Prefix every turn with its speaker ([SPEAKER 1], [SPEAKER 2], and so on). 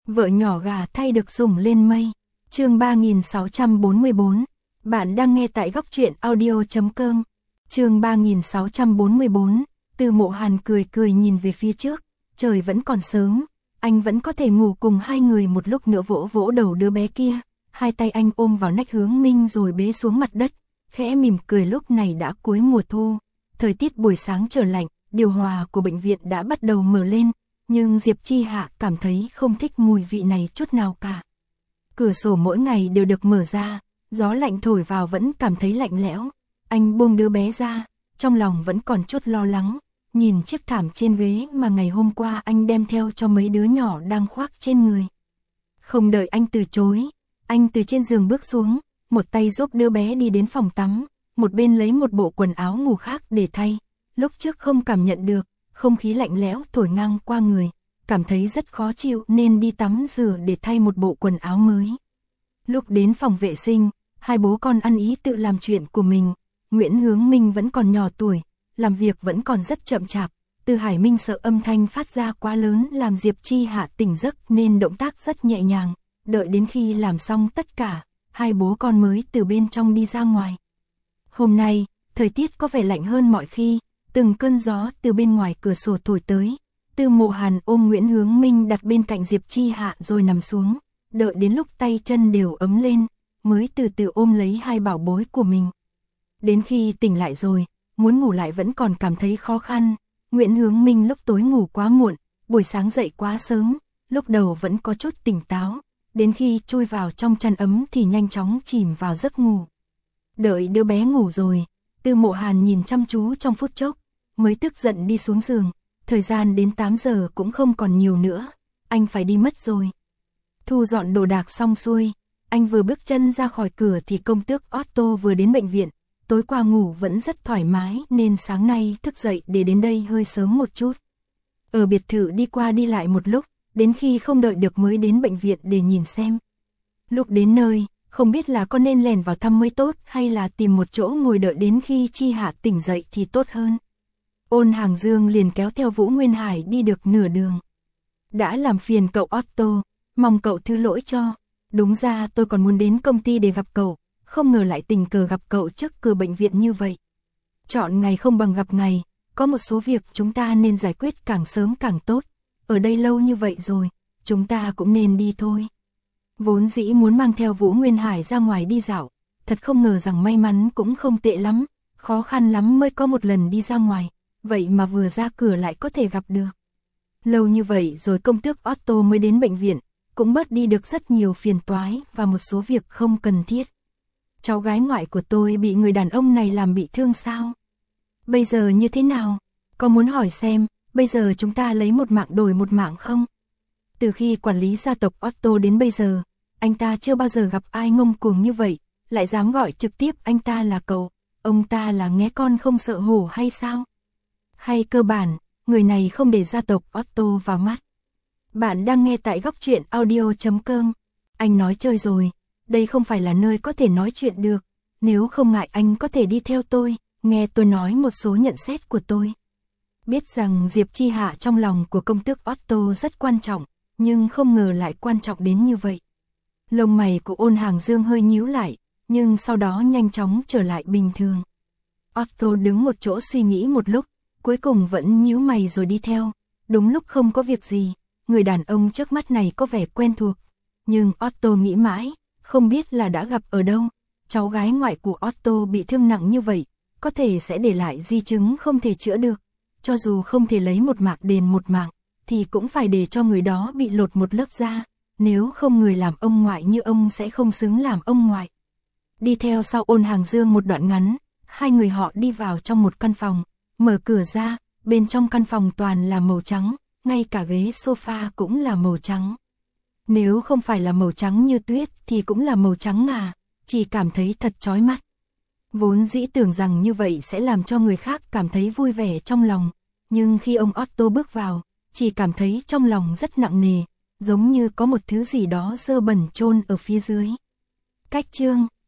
[SPEAKER 1] Vợ nhỏ gà thay được sủng lên mây. Chương 3644. Bạn đang nghe tại góc truyện audio.com. Chương 3644. Từ Mộ Hàn cười cười nhìn về phía trước, trời vẫn còn sớm, anh vẫn có thể ngủ cùng hai người một lúc nữa. Vỗ vỗ đầu đứa bé kia, hai tay anh ôm vào nách Hướng Minh rồi bế xuống mặt đất, khẽ mỉm cười. Lúc này đã cuối mùa thu, thời tiết buổi sáng trở lạnh, điều hòa của bệnh viện đã bắt đầu mở lên, nhưng Diệp Chi Hạ cảm thấy không thích mùi vị này chút nào cả. Cửa sổ mỗi ngày đều được mở ra, gió lạnh thổi vào vẫn cảm thấy lạnh lẽo. Anh buông đứa bé ra, trong lòng vẫn còn chút lo lắng, nhìn chiếc thảm trên ghế mà ngày hôm qua anh đem theo cho mấy đứa nhỏ đang khoác trên người. Không đợi anh từ chối, anh từ trên giường bước xuống, một tay giúp đứa bé đi đến phòng tắm, một bên lấy một bộ quần áo ngủ khác để thay. Lúc trước không cảm nhận được, không khí lạnh lẽo thổi ngang qua người, cảm thấy rất khó chịu nên đi tắm rửa để thay một bộ quần áo mới. Lúc đến phòng vệ sinh, hai bố con ăn ý tự làm chuyện của mình. Nguyễn Hướng Minh vẫn còn nhỏ tuổi, làm việc vẫn còn rất chậm chạp. Từ Hải Minh sợ âm thanh phát ra quá lớn làm Diệp Chi Hạ tỉnh giấc nên động tác rất nhẹ nhàng. Đợi đến khi làm xong tất cả, hai bố con mới từ bên trong đi ra ngoài. Hôm nay, thời tiết có vẻ lạnh hơn mọi khi, từng cơn gió từ bên ngoài cửa sổ thổi tới. Từ Mộ Hàn ôm Nguyễn Hướng Minh đặt bên cạnh Diệp Chi Hạ rồi nằm xuống, đợi đến lúc tay chân đều ấm lên, mới từ từ ôm lấy hai bảo bối của mình. Đến khi tỉnh lại rồi, muốn ngủ lại vẫn còn cảm thấy khó khăn. Nguyễn Hướng Minh lúc tối ngủ quá muộn, buổi sáng dậy quá sớm, lúc đầu vẫn có chút tỉnh táo, đến khi chui vào trong chăn ấm thì nhanh chóng chìm vào giấc ngủ. Đợi đứa bé ngủ rồi, Từ Mộ Hàn nhìn chăm chú trong phút chốc, mới tức giận đi xuống giường. Thời gian đến 8 giờ cũng không còn nhiều nữa, anh phải đi mất rồi. Thu dọn đồ đạc xong xuôi, anh vừa bước chân ra khỏi cửa thì công tước Otto vừa đến bệnh viện. Tối qua ngủ vẫn rất thoải mái nên sáng nay thức dậy để đến đây hơi sớm một chút. Ở biệt thự đi qua đi lại một lúc, đến khi không đợi được mới đến bệnh viện để nhìn xem. Lúc đến nơi, không biết là có nên lèn vào thăm mới tốt hay là tìm một chỗ ngồi đợi đến khi Chi Hạ tỉnh dậy thì tốt hơn. Ôn Hàng Dương liền kéo theo Vũ Nguyên Hải đi được nửa đường. Đã làm phiền cậu Otto, mong cậu thứ lỗi cho. Đúng ra tôi còn muốn đến công ty để gặp cậu, không ngờ lại tình cờ gặp cậu trước cửa bệnh viện như vậy. Chọn ngày không bằng gặp ngày, có một số việc chúng ta nên giải quyết càng sớm càng tốt. Ở đây lâu như vậy rồi, chúng ta cũng nên đi thôi. Vốn dĩ muốn mang theo Vũ Nguyên Hải ra ngoài đi dạo, thật không ngờ rằng may mắn cũng không tệ lắm, khó khăn lắm mới có một lần đi ra ngoài, vậy mà vừa ra cửa lại có thể gặp được. Lâu như vậy rồi công tước Otto mới đến bệnh viện, cũng bớt đi được rất nhiều phiền toái và một số việc không cần thiết. Cháu gái ngoại của tôi bị người đàn ông này làm bị thương sao? Bây giờ như thế nào? Có muốn hỏi xem, bây giờ chúng ta lấy một mạng đổi một mạng không? Từ khi quản lý gia tộc Otto đến bây giờ, anh ta chưa bao giờ gặp ai ngông cuồng như vậy, lại dám gọi trực tiếp anh ta là cậu. Ông ta là nghé con không sợ hổ hay sao? Hay cơ bản, người này không để gia tộc Otto vào mắt. Bạn đang nghe tại góc truyện audio.com. Anh nói chơi rồi, đây không phải là nơi có thể nói chuyện được. Nếu không ngại anh có thể đi theo tôi, nghe tôi nói một số nhận xét của tôi. Biết rằng Diệp Chi Hạ trong lòng của công tước Otto rất quan trọng, nhưng không ngờ lại quan trọng đến như vậy. Lông mày của Ôn Hàng Dương hơi nhíu lại, nhưng sau đó nhanh chóng trở lại bình thường. Otto đứng một chỗ suy nghĩ một lúc, cuối cùng vẫn nhíu mày rồi đi theo. Đúng lúc không có việc gì, người đàn ông trước mắt này có vẻ quen thuộc. Nhưng Otto nghĩ mãi, không biết là đã gặp ở đâu. Cháu gái ngoại của Otto bị thương nặng như vậy, có thể sẽ để lại di chứng không thể chữa được. Cho dù không thể lấy một mạng đền một mạng, thì cũng phải để cho người đó bị lột một lớp da. Nếu không người làm ông ngoại như ông sẽ không xứng làm ông ngoại. Đi theo sau Ôn Hàng Dương một đoạn ngắn, hai người họ đi vào trong một căn phòng. Mở cửa ra, bên trong căn phòng toàn là màu trắng, ngay cả ghế sofa cũng là màu trắng. Nếu không phải là màu trắng như tuyết thì cũng là màu trắng ngà, chỉ cảm thấy thật chói mắt. Vốn dĩ tưởng rằng như vậy sẽ làm cho người khác cảm thấy vui vẻ trong lòng, nhưng khi ông Otto bước vào, chỉ cảm thấy trong lòng rất nặng nề, giống như có một thứ gì đó dơ bẩn chôn ở phía dưới. Cách chương